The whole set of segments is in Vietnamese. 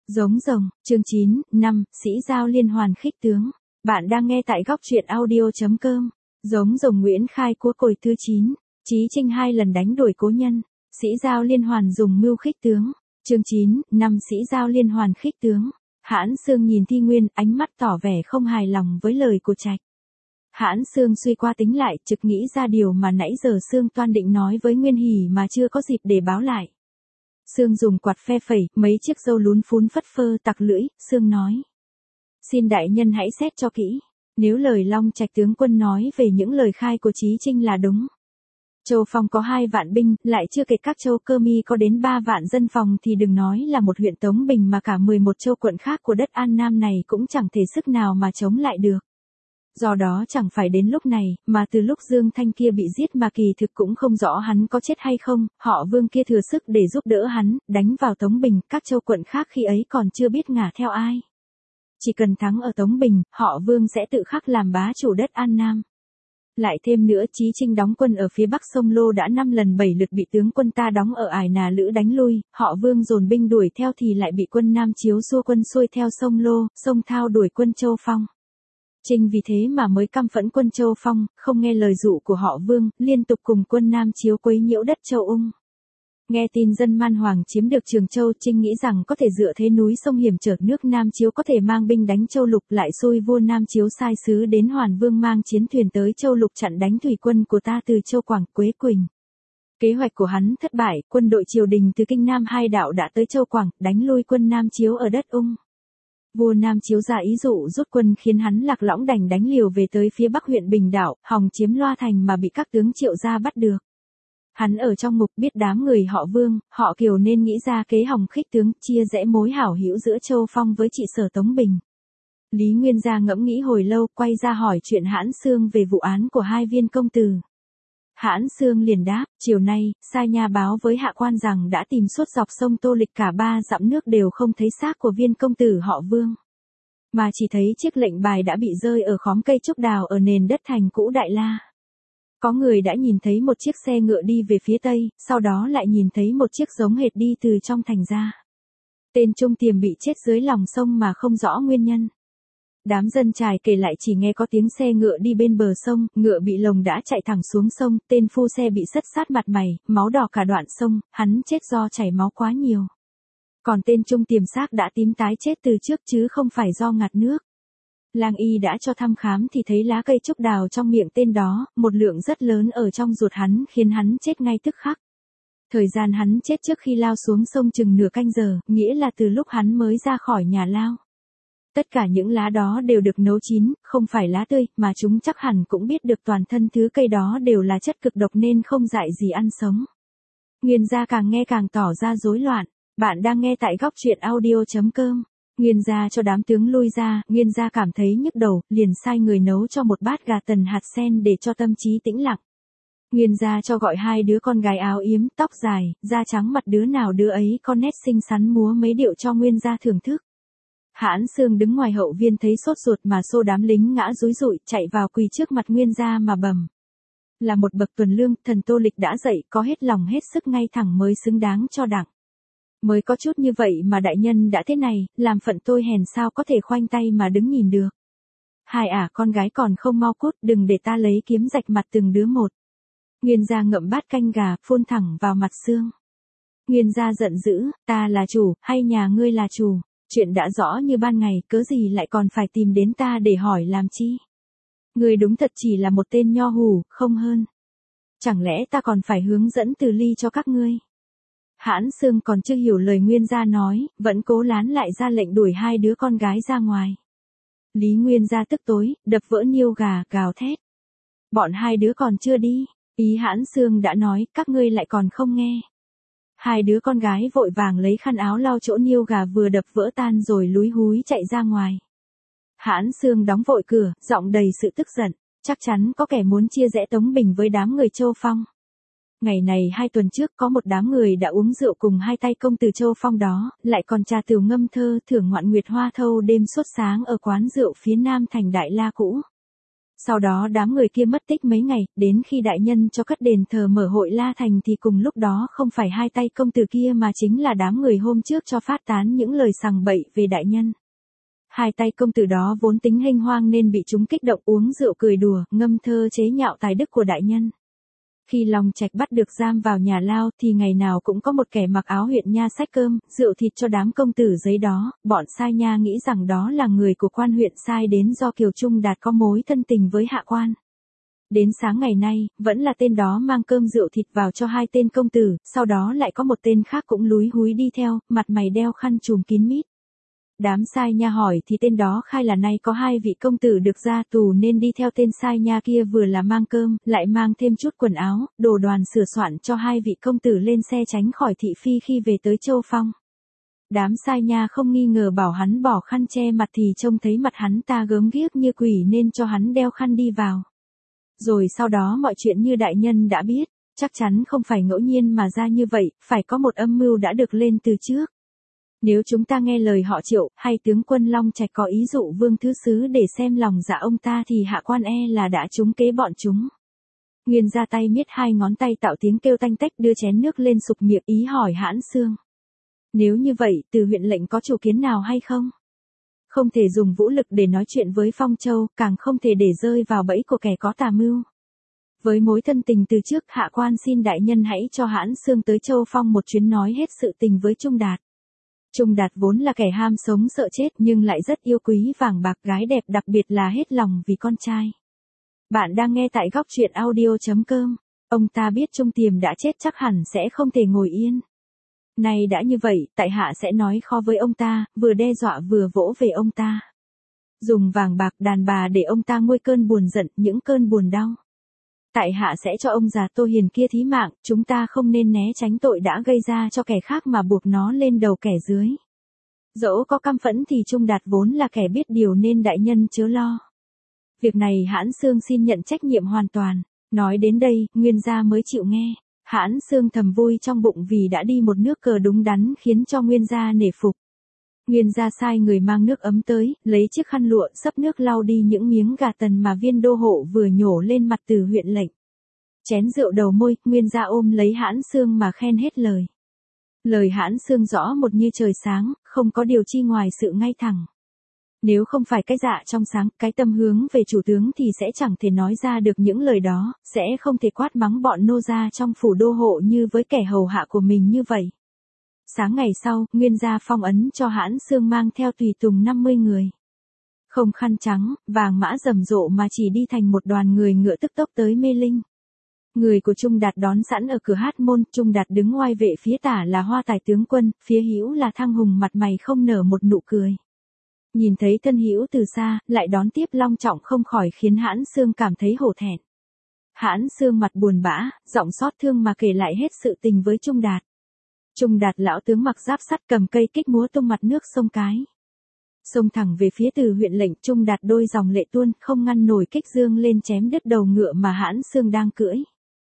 Giống rồng, chương 9, 5, Sĩ Giao liên hoàn khích tướng. Bạn đang nghe tại góc truyện audio.com. Giống rồng Nguyễn Khai Cúa Cồi thứ 9, Chí Trinh 2 lần đánh đuổi cố nhân. Sĩ Giao liên hoàn dùng mưu khích tướng. Chương 9, 5, Sĩ Giao liên hoàn khích tướng. Hãn Xương nhìn Thi Nguyên, ánh mắt tỏ vẻ không hài lòng với lời của Trạch. Hãn Xương suy qua tính lại, trực nghĩ ra điều mà nãy giờ Xương Toan định nói với Nguyên Hỉ mà chưa có dịp để báo lại. Xương dùng quạt phe phẩy, mấy chiếc râu lún phún phất phơ tặc lưỡi, Xương nói. Xin đại nhân hãy xét cho kỹ, nếu lời Long Trạch tướng quân nói về những lời khai của Chí Trinh là đúng. Châu Phong có 2 vạn binh, lại chưa kể các châu Cơ Mi có đến 3 vạn dân phòng thì đừng nói là một huyện Tống Bình mà cả 11 châu quận khác của đất An Nam này cũng chẳng thể sức nào mà chống lại được. Do đó chẳng phải đến lúc này, mà từ lúc Dương Thanh kia bị giết mà kỳ thực cũng không rõ hắn có chết hay không, họ Vương kia thừa sức để giúp đỡ hắn, đánh vào Tống Bình, các châu quận khác khi ấy còn chưa biết ngả theo ai. Chỉ cần thắng ở Tống Bình, họ Vương sẽ tự khắc làm bá chủ đất An Nam. Lại thêm nữa, Chí Trinh đóng quân ở phía bắc sông Lô đã 5 lần 7 lượt bị tướng quân ta đóng ở Ải Nà Lữ đánh lui, họ Vương dồn binh đuổi theo thì lại bị quân Nam Chiếu xua quân xuôi theo sông Lô, sông Thao đuổi quân Châu Phong. Trinh vì thế mà mới căm phẫn quân Châu Phong, không nghe lời dụ của họ Vương, liên tục cùng quân Nam Chiếu quấy nhiễu đất Châu Ung. Nghe tin dân Man Hoàng chiếm được Trường Châu, Trinh nghĩ rằng có thể dựa thế núi sông hiểm trở nước Nam Chiếu có thể mang binh đánh Châu Lục, lại xui vua Nam Chiếu sai sứ đến Hoàn Vương mang chiến thuyền tới Châu Lục chặn đánh thủy quân của ta từ Châu Quảng, Quế Quỳnh. Kế hoạch của hắn thất bại, quân đội triều đình từ Kinh Nam hai đạo đã tới Châu Quảng, đánh lui quân Nam Chiếu ở đất Ung. Vua Nam Chiếu ra ý dụ rút quân khiến hắn Lạc Lõng đành đánh liều về tới phía bắc huyện Bình Đảo, hòng chiếm Loa Thành mà bị các tướng Triệu gia bắt được. Hắn ở trong ngục biết đám người họ Vương, họ Kiều nên nghĩ ra kế hòng khích tướng, chia rẽ mối hảo hữu giữa Châu Phong với trị sở Tống Bình. Lý Nguyên Gia ngẫm nghĩ hồi lâu, quay ra hỏi chuyện Hãn Xương về vụ án của 2 viên công tử. Hãn Xương liền đáp, chiều nay, sai nha báo với hạ quan rằng đã tìm suốt dọc sông Tô Lịch cả 3 dặm nước đều không thấy xác của viên công tử họ Vương. Mà chỉ thấy chiếc lệnh bài đã bị rơi ở khóm cây trúc đào ở nền đất thành cũ Đại La. Có người đã nhìn thấy một chiếc xe ngựa đi về phía tây, sau đó lại nhìn thấy một chiếc giống hệt đi từ trong thành ra. Tên Trung Tiềm bị chết dưới lòng sông mà không rõ nguyên nhân. Đám dân trài kể lại chỉ nghe có tiếng xe ngựa đi bên bờ sông, ngựa bị lồng đã chạy thẳng xuống sông, tên phu xe bị sất sát mặt mày, máu đỏ cả đoạn sông, hắn chết do chảy máu quá nhiều. Còn tên Trung Tiềm xác đã tím tái chết từ trước chứ không phải do ngạt nước. Lang y đã cho thăm khám thì thấy lá cây trúc đào trong miệng tên đó, một lượng rất lớn ở trong ruột hắn khiến hắn chết ngay tức khắc. Thời gian hắn chết trước khi lao xuống sông chừng nửa canh giờ, nghĩa là từ lúc hắn mới ra khỏi nhà lao. Tất cả những lá đó đều được nấu chín, không phải lá tươi, mà chúng chắc hẳn cũng biết được toàn thân thứ cây đó đều là chất cực độc nên không dại gì ăn sống. Nguyên Gia càng nghe càng tỏ ra rối loạn. Bạn đang nghe tại góc truyện audio.com. Nguyên Gia cho đám tướng lui ra, Nguyên Gia cảm thấy nhức đầu, liền sai người nấu cho một bát gà tần hạt sen để cho tâm trí tĩnh lặng. Nguyên Gia cho gọi 2 đứa con gái áo yếm, tóc dài, da trắng mặt đứa nào đứa ấy con nét xinh xắn múa mấy điệu cho Nguyên Gia thưởng thức. Hãn Xương đứng ngoài hậu viên thấy sốt ruột mà xô đám lính ngã rúi rụi, chạy vào quỳ trước mặt Nguyên Gia mà bầm. Là một bậc tuần lương, thần Tô Lịch đã dạy, có hết lòng hết sức ngay thẳng mới xứng đáng cho đặng. Mới có chút như vậy mà đại nhân đã thế này, làm phận tôi hèn sao có thể khoanh tay mà đứng nhìn được. Hai con gái còn không mau cút, đừng để ta lấy kiếm rạch mặt từng đứa một. Nguyên Gia ngậm bát canh gà, phun thẳng vào mặt Xương. Nguyên Gia giận dữ, ta là chủ, hay nhà ngươi là chủ? Chuyện đã rõ như ban ngày, cớ gì lại còn phải tìm đến ta để hỏi làm chi? Ngươi đúng thật chỉ là một tên nho hủ, không hơn. Chẳng lẽ ta còn phải hướng dẫn Từ Ly cho các ngươi? Hãn Xương còn chưa hiểu lời Nguyên Gia nói, vẫn cố lán lại ra lệnh đuổi 2 đứa con gái ra ngoài. Lý Nguyên Gia tức tối, đập vỡ niêu gà, gào thét. Bọn 2 đứa còn chưa đi, ý Hãn Xương đã nói, các ngươi lại còn không nghe. 2 đứa con gái vội vàng lấy khăn áo lau chỗ niêu gà vừa đập vỡ tan rồi lúi húi chạy ra ngoài. Hãn Xương đóng vội cửa, giọng đầy sự tức giận, chắc chắn có kẻ muốn chia rẽ Tống Bình với đám người Châu Phong. Ngày này 2 tuần trước có một đám người đã uống rượu cùng 2 tay công từ Châu Phong đó, lại còn trà tửu ngâm thơ thưởng ngoạn nguyệt hoa thâu đêm suốt sáng ở quán rượu phía nam thành Đại La cũ. Sau đó đám người kia mất tích mấy ngày, đến khi đại nhân cho cất đền thờ mở hội La Thành thì cùng lúc đó không phải hai tay công tử kia mà chính là đám người hôm trước cho phát tán những lời sằng bậy về đại nhân. Hai tay công tử đó vốn tính hênh hoang nên bị chúng kích động uống rượu cười đùa, ngâm thơ chế nhạo tài đức của đại nhân. Khi Long Trạch bắt được giam vào nhà lao thì ngày nào cũng có một kẻ mặc áo huyện nha xách cơm, rượu thịt cho đám công tử giấy đó, bọn sai nha nghĩ rằng đó là người của quan huyện sai đến do Kiều Trung Đạt có mối thân tình với hạ quan. Đến sáng ngày nay, vẫn là tên đó mang cơm rượu thịt vào cho hai tên công tử, sau đó lại có một tên khác cũng lúi húi đi theo, mặt mày đeo khăn trùm kín mít. Đám sai nha hỏi thì tên đó khai là nay có hai vị công tử được ra tù nên đi theo tên sai nha kia vừa là mang cơm, lại mang thêm chút quần áo, đồ đoàn sửa soạn cho hai vị công tử lên xe tránh khỏi thị phi khi về tới Châu Phong. Đám sai nha không nghi ngờ bảo hắn bỏ khăn che mặt thì trông thấy mặt hắn ta gớm ghiếc như quỷ nên cho hắn đeo khăn đi vào. Rồi sau đó mọi chuyện như đại nhân đã biết, chắc chắn không phải ngẫu nhiên mà ra như vậy, phải có một âm mưu đã được lên từ trước. Nếu chúng ta nghe lời họ Triệu, hay tướng quân Long Trạch có ý dụ Vương Thứ Sứ để xem lòng dạ ông ta thì hạ quan là đã trúng kế bọn chúng. Nguyên ra tay miết hai ngón tay tạo tiếng kêu tanh tách đưa chén nước lên sục miệng ý hỏi Hãn Xương. Nếu như vậy, từ huyện lệnh có chủ kiến nào hay không? Không thể dùng vũ lực để nói chuyện với Phong Châu, càng không thể để rơi vào bẫy của kẻ có tà mưu. Với mối thân tình từ trước, hạ quan xin đại nhân hãy cho Hãn Xương tới Châu Phong một chuyến nói hết sự tình với Trung Đạt. Trung Đạt vốn là kẻ ham sống sợ chết nhưng lại rất yêu quý vàng bạc gái đẹp, đặc biệt là hết lòng vì con trai. Bạn đang nghe tại góc truyện audio.com. Ông ta biết Trung Tiềm đã chết chắc hẳn sẽ không thể ngồi yên. Nay đã như vậy, tại hạ sẽ nói khó với ông ta, vừa đe dọa vừa vỗ về ông ta. Dùng vàng bạc đàn bà để ông ta nguôi cơn buồn giận, những cơn buồn đau. Tại hạ sẽ cho ông già Tô Hiền kia thí mạng, chúng ta không nên né tránh tội đã gây ra cho kẻ khác mà buộc nó lên đầu kẻ dưới. Dẫu có căm phẫn thì Trung Đạt vốn là kẻ biết điều nên đại nhân chớ lo. Việc này Hãn Xương xin nhận trách nhiệm hoàn toàn. Nói đến đây, Nguyên gia mới chịu nghe. Hãn Xương thầm vui trong bụng vì đã đi một nước cờ đúng đắn khiến cho Nguyên gia nể phục. Nguyên gia sai người mang nước ấm tới, lấy chiếc khăn lụa xấp nước lau đi những miếng gà tần mà Viên đô hộ vừa nhổ lên mặt từ huyện lệnh. Chén rượu đầu môi, Nguyên gia ôm lấy Hãn Xương mà khen hết lời. Lời Hãn Xương rõ một như trời sáng, không có điều chi ngoài sự ngay thẳng. Nếu không phải cái dạ trong sáng, cái tâm hướng về chủ tướng thì sẽ chẳng thể nói ra được những lời đó, sẽ không thể quát mắng bọn nô gia trong phủ đô hộ như với kẻ hầu hạ của mình như vậy. Sáng ngày sau, Nguyên gia phong ấn cho Hãn Xương mang theo tùy tùng 50 người. Không khăn trắng, vàng mã rầm rộ mà chỉ đi thành một đoàn người ngựa tức tốc tới Mê Linh. Người của Trung Đạt đón sẵn ở cửa Hát môn, Trung Đạt đứng ngoài vệ phía tả là Hoa Tài tướng quân, phía hữu là Thăng Hùng mặt mày không nở một nụ cười. Nhìn thấy thân hữu từ xa, lại đón tiếp long trọng không khỏi khiến Hãn Xương cảm thấy hổ thẹn. Hãn Xương mặt buồn bã, giọng xót thương mà kể lại hết sự tình với Trung Đạt. Trung Đạt lão tướng mặc giáp sắt cầm cây kích múa tung mặt nước sông cái. Xông thẳng về phía từ huyện lệnh, Trung Đạt đôi dòng lệ tuôn, không ngăn nổi kích dương lên chém đứt đầu ngựa mà Hãn Xương đang cưỡi.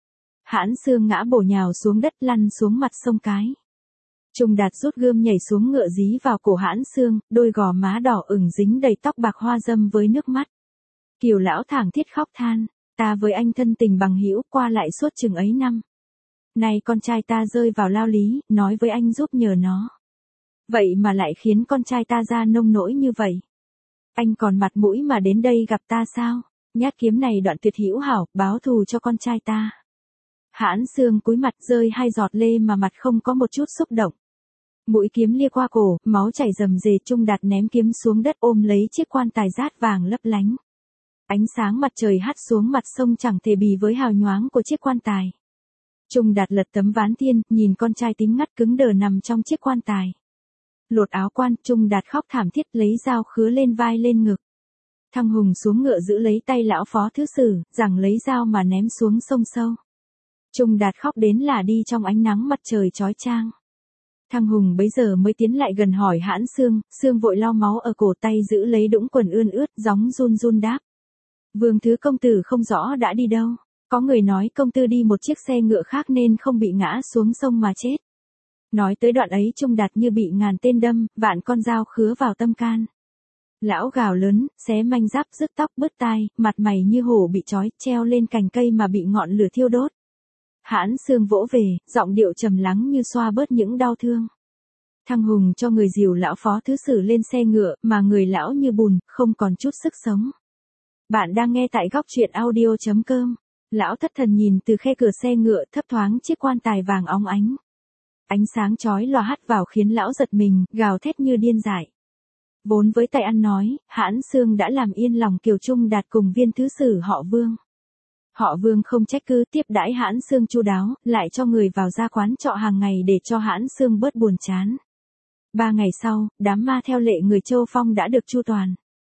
Hãn Xương ngã bổ nhào xuống đất lăn xuống mặt sông cái. Trung Đạt rút gươm nhảy xuống ngựa dí vào cổ Hãn Xương, đôi gò má đỏ ửng dính đầy tóc bạc hoa râm với nước mắt. Kiều lão thảng thiết khóc than, ta với anh thân tình bằng hữu qua lại suốt chừng ấy năm. Nay con trai ta rơi vào lao lý, nói với anh giúp nhờ nó. Vậy mà lại khiến con trai ta ra nông nỗi như vậy. Anh còn mặt mũi mà đến đây gặp ta sao? Nhát kiếm này đoạn tuyệt hữu hảo, báo thù cho con trai ta. Hãn Xương cúi mặt rơi hai giọt lê mà mặt không có một chút xúc động. Mũi kiếm lia qua cổ, máu chảy rầm rề. Trung Đạt ném kiếm xuống đất ôm lấy chiếc quan tài rát vàng lấp lánh. Ánh sáng mặt trời hắt xuống mặt sông chẳng thể bì với hào nhoáng của chiếc quan tài. Trung Đạt lật tấm ván thiên, nhìn con trai tím ngắt cứng đờ nằm trong chiếc quan tài. Lột áo quan, Trung Đạt khóc thảm thiết lấy dao khứa lên vai lên ngực. Thăng Hùng xuống ngựa giữ lấy tay lão phó thứ sử, giằng lấy dao mà ném xuống sông sâu. Trung Đạt khóc đến là đi trong ánh nắng mặt trời chói chang. Thăng Hùng bấy giờ mới tiến lại gần hỏi Hãn Xương, Xương vội lau máu ở cổ tay giữ lấy đũng quần ươn ướt, gióng run run đáp. Vương thứ công tử không rõ đã đi đâu. Có người nói công tử đi một chiếc xe ngựa khác nên không bị ngã xuống sông mà chết. Nói tới đoạn ấy Trung Đạt như bị ngàn tên đâm, vạn con dao khứa vào tâm can. Lão gào lớn, xé manh giáp rứt tóc bứt tai, mặt mày như hổ bị trói, treo lên cành cây mà bị ngọn lửa thiêu đốt. Hãn Sương vỗ về, giọng điệu trầm lắng như xoa bớt những đau thương. Thăng Hùng cho người dìu lão phó thứ sử lên xe ngựa, mà người lão như bùn, không còn chút sức sống. Bạn đang nghe tại góc truyện audio.com. Lão thất thần nhìn từ khe cửa xe ngựa, thấp thoáng chiếc quan tài vàng óng ánh. Ánh sáng chói lòa hắt vào khiến lão giật mình, gào thét như điên dại. Vốn với tay ăn nói, Hãn Sương đã làm yên lòng Kiều Trung Đạt cùng viên thứ sử họ Vương. Họ Vương không trách cứ, tiếp đãi Hãn Sương chu đáo, lại cho người vào ra quán trọ hàng ngày để cho Hãn Sương bớt buồn chán. 3 ngày sau, đám ma theo lệ người Châu Phong đã được chu toàn.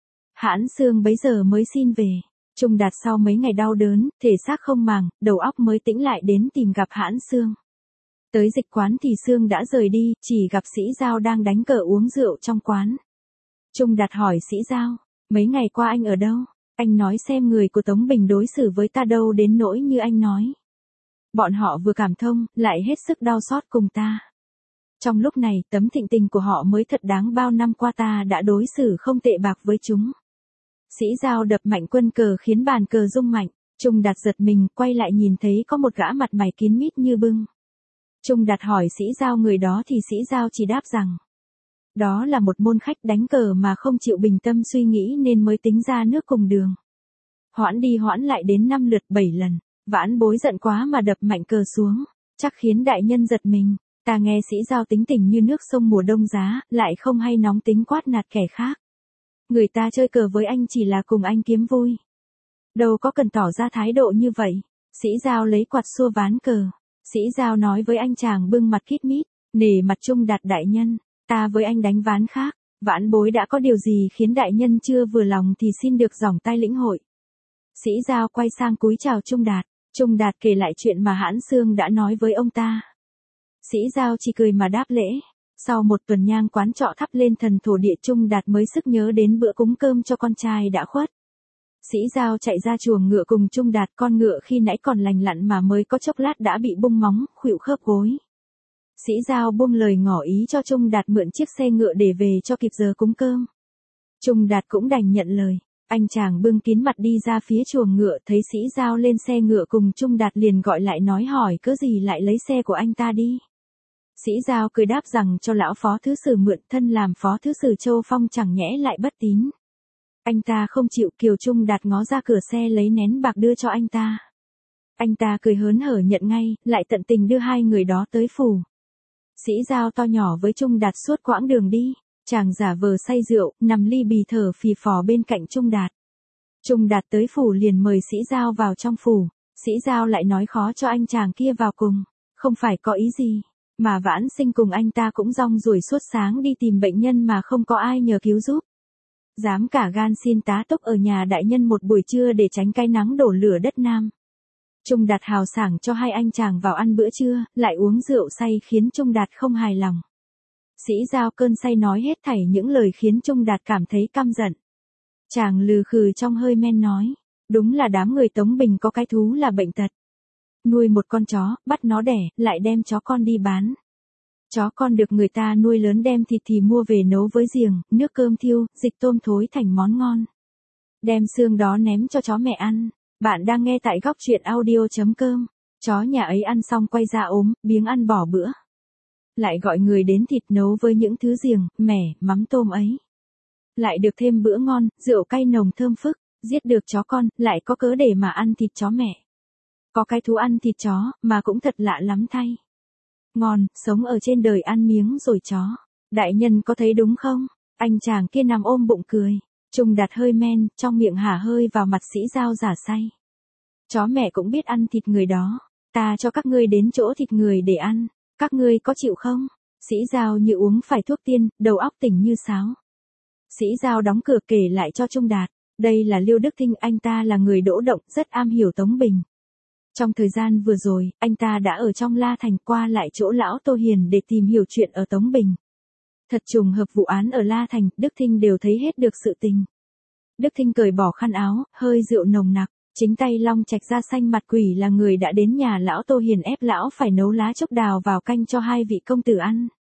Hãn Sương bấy giờ mới xin về. Trung Đạt sau mấy ngày đau đớn, thể xác không màng, đầu óc mới tĩnh lại đến tìm gặp Hãn Sương. Tới dịch quán thì Sương đã rời đi, chỉ gặp Sĩ Giao đang đánh cờ uống rượu trong quán. Trung Đạt hỏi Sĩ Giao, mấy ngày qua anh ở đâu? Anh nói xem người của Tống Bình đối xử với ta đâu đến nỗi như anh nói. Bọn họ vừa cảm thông, lại hết sức đau xót cùng ta. Trong lúc này, tấm thịnh tình của họ mới thật đáng, bao năm qua ta đã đối xử không tệ bạc với chúng. Sĩ Giao đập mạnh quân cờ khiến bàn cờ rung mạnh. Trung Đạt giật mình, quay lại nhìn thấy có một gã mặt mày kín mít như bưng. Trung Đạt hỏi Sĩ Giao người đó thì Sĩ Giao chỉ đáp rằng, đó là một môn khách đánh cờ mà không chịu bình tâm suy nghĩ nên mới tính ra nước cùng đường. Hoãn đi hoãn lại đến 5 lượt 7 lần, Vãn Bối giận quá mà đập mạnh cờ xuống, chắc khiến đại nhân giật mình. Ta nghe Sĩ Giao tính tình như nước sông mùa đông giá, lại không hay nóng tính quát nạt kẻ khác. Người ta chơi cờ với anh chỉ là cùng anh kiếm vui. Đâu có cần tỏ ra thái độ như vậy. Sĩ Giao lấy quạt xua ván cờ. Sĩ Giao nói với anh chàng bưng mặt khít mít, nể mặt Trung Đạt đại nhân, ta với anh đánh ván khác. Vãn Bối đã có điều gì khiến đại nhân chưa vừa lòng thì xin được dòng tay lĩnh hội. Sĩ Giao quay sang cúi chào Trung Đạt. Trung Đạt kể lại chuyện mà Hãn Sương đã nói với ông ta. Sĩ Giao chỉ cười mà đáp lễ. Sau một tuần nhang quán trọ thắp lên thần thổ địa, Trung Đạt mới sức nhớ đến bữa cúng cơm cho con trai đã khuất. Sĩ Giao chạy ra chuồng ngựa cùng Trung Đạt, con ngựa khi nãy còn lành lặn mà mới có chốc lát đã bị bung móng, khuỵu khớp gối. Sĩ Giao buông lời ngỏ ý cho Trung Đạt mượn chiếc xe ngựa để về cho kịp giờ cúng cơm. Trung Đạt cũng đành nhận lời. Anh chàng bưng kín mặt đi ra phía chuồng ngựa, thấy Sĩ Giao lên xe ngựa cùng Trung Đạt liền gọi lại nói hỏi cớ gì lại lấy xe của anh ta đi. Sĩ Giao cười đáp rằng cho lão phó thứ sử mượn, thân làm phó thứ sử Châu Phong chẳng nhẽ lại bất tín. Anh ta không chịu. Kiều Trung Đạt ngó ra cửa xe lấy nén bạc đưa cho anh ta. Anh ta cười hớn hở nhận ngay, lại tận tình đưa hai người đó tới phủ. Sĩ Giao to nhỏ với Trung Đạt suốt quãng đường đi. Chàng giả vờ say rượu, nằm ly bì thở phì phò bên cạnh Trung Đạt. Trung Đạt tới phủ liền mời Sĩ Giao vào trong phủ. Sĩ Giao lại nói khó cho anh chàng kia vào cùng. Không phải có ý gì, mà Vãn Sinh cùng anh ta cũng rong ruổi suốt sáng đi tìm bệnh nhân mà không có ai nhờ cứu giúp. Dám cả gan xin tá túc ở nhà đại nhân một buổi trưa để tránh cái nắng đổ lửa đất Nam. Trung Đạt hào sảng cho hai anh chàng vào ăn bữa trưa, lại uống rượu say khiến Trung Đạt không hài lòng. Sĩ Giao cơn say nói hết thảy những lời khiến Trung Đạt cảm thấy căm giận. Chàng lừ khừ trong hơi men nói, đúng là đám người Tống Bình có cái thú là bệnh tật. Nuôi một con chó, bắt nó đẻ, lại đem chó con đi bán. Chó con được người ta nuôi lớn đem thịt thì mua về nấu với giềng, nước cơm thiêu, dịch tôm thối thành món ngon. Đem xương đó ném cho chó mẹ ăn. Bạn đang nghe tại góc truyện audio.com. Chó nhà ấy ăn xong quay ra ốm, biếng ăn bỏ bữa. Lại gọi người đến thịt nấu với những thứ giềng, mẻ, mắm tôm ấy. Lại được thêm bữa ngon, rượu cay nồng thơm phức, giết được chó con, lại có cớ để mà ăn thịt chó mẹ. Có cái thú ăn thịt chó, mà cũng thật lạ lắm thay. Ngon, sống ở trên đời ăn miếng rồi chó. Đại nhân có thấy đúng không? Anh chàng kia nằm ôm bụng cười. Trung Đạt hơi men, trong miệng hả hơi vào mặt Sĩ Giao giả say. Chó mẹ cũng biết ăn thịt người đó. Ta cho các ngươi đến chỗ thịt người để ăn. Các ngươi có chịu không? Sĩ Giao như uống phải thuốc tiên, đầu óc tỉnh như sáo. Sĩ Giao đóng cửa kể lại cho Trung Đạt. Đây là Liêu Đức Thinh, anh ta là người đỗ động, rất am hiểu Tống Bình. Trong thời gian vừa rồi, anh ta đã ở trong La Thành qua lại chỗ lão Tô Hiền để tìm hiểu chuyện ở Tống Bình. Thật trùng hợp vụ án ở La Thành, Đức Thinh đều thấy hết được sự tình. Đức Thinh cởi bỏ khăn áo, hơi rượu nồng nặc, chính tay long trạch da xanh mặt quỷ là người đã đến nhà lão Tô Hiền ép lão phải nấu lá chốc đào vào canh cho hai vị công tử ăn.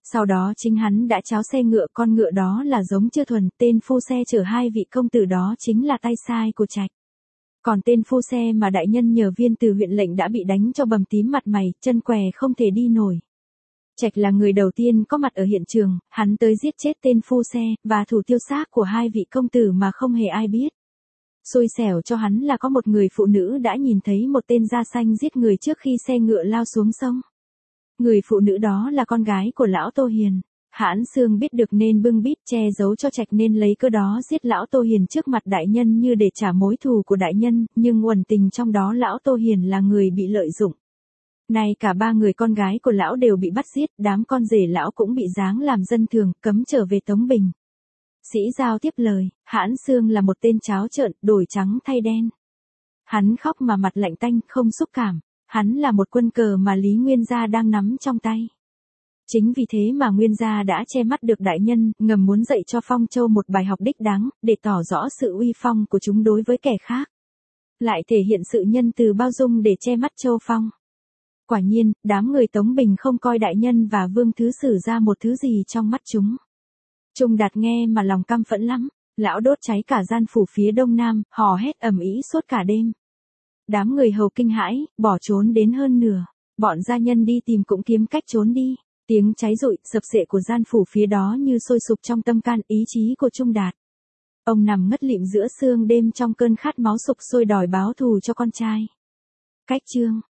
Sau đó chính hắn đã tráo xe ngựa, con ngựa đó là giống Chư Thuần, tên phu xe chở hai vị công tử đó chính là tay sai của Trạch. Còn tên phu xe mà đại nhân nhờ viên từ huyện lệnh đã bị đánh cho bầm tím mặt mày, chân què không thể đi nổi. Trạch là người đầu tiên có mặt ở hiện trường, hắn tới giết chết tên phu xe, và thủ tiêu xác của hai vị công tử mà không hề ai biết. Xui xẻo cho hắn là có một người phụ nữ đã nhìn thấy một tên da xanh giết người trước khi xe ngựa lao xuống sông. Người phụ nữ đó là con gái của lão Tô Hiền. Hãn Xương biết được nên bưng bít che giấu cho Trạch nên lấy cơ đó giết lão Tô Hiền trước mặt đại nhân như để trả mối thù của đại nhân, nhưng uẩn tình trong đó lão Tô Hiền là người bị lợi dụng. Nay cả ba người con gái của lão đều bị bắt giết, đám con rể lão cũng bị giáng làm dân thường, cấm trở về Tống Bình. Sĩ Giao tiếp lời, Hãn Xương là một tên tráo trợn, đổi trắng thay đen. Hắn khóc mà mặt lạnh tanh, không xúc cảm. Hắn là một quân cờ mà Lý Nguyên Gia đang nắm trong tay. Chính vì thế mà Nguyên Gia đã che mắt được đại nhân, ngầm muốn dạy cho Phong Châu một bài học đích đáng, để tỏ rõ sự uy phong của chúng đối với kẻ khác. Lại thể hiện sự nhân từ bao dung để che mắt Châu Phong. Quả nhiên, đám người Tống Bình không coi đại nhân và Vương Thứ Sử ra một thứ gì trong mắt chúng. Trung Đạt nghe mà lòng căm phẫn lắm, lão đốt cháy cả gian phủ phía đông nam, hò hét ầm ĩ suốt cả đêm. Đám người hầu kinh hãi, bỏ trốn đến hơn nửa. Bọn gia nhân đi tìm cũng kiếm cách trốn đi. Tiếng cháy rụi, sập sệ của gian phủ phía đó như sôi sục trong tâm can ý chí của Trung Đạt. Ông nằm ngất lịm giữa sương đêm trong cơn khát máu sục sôi đòi báo thù cho con trai. Cách chương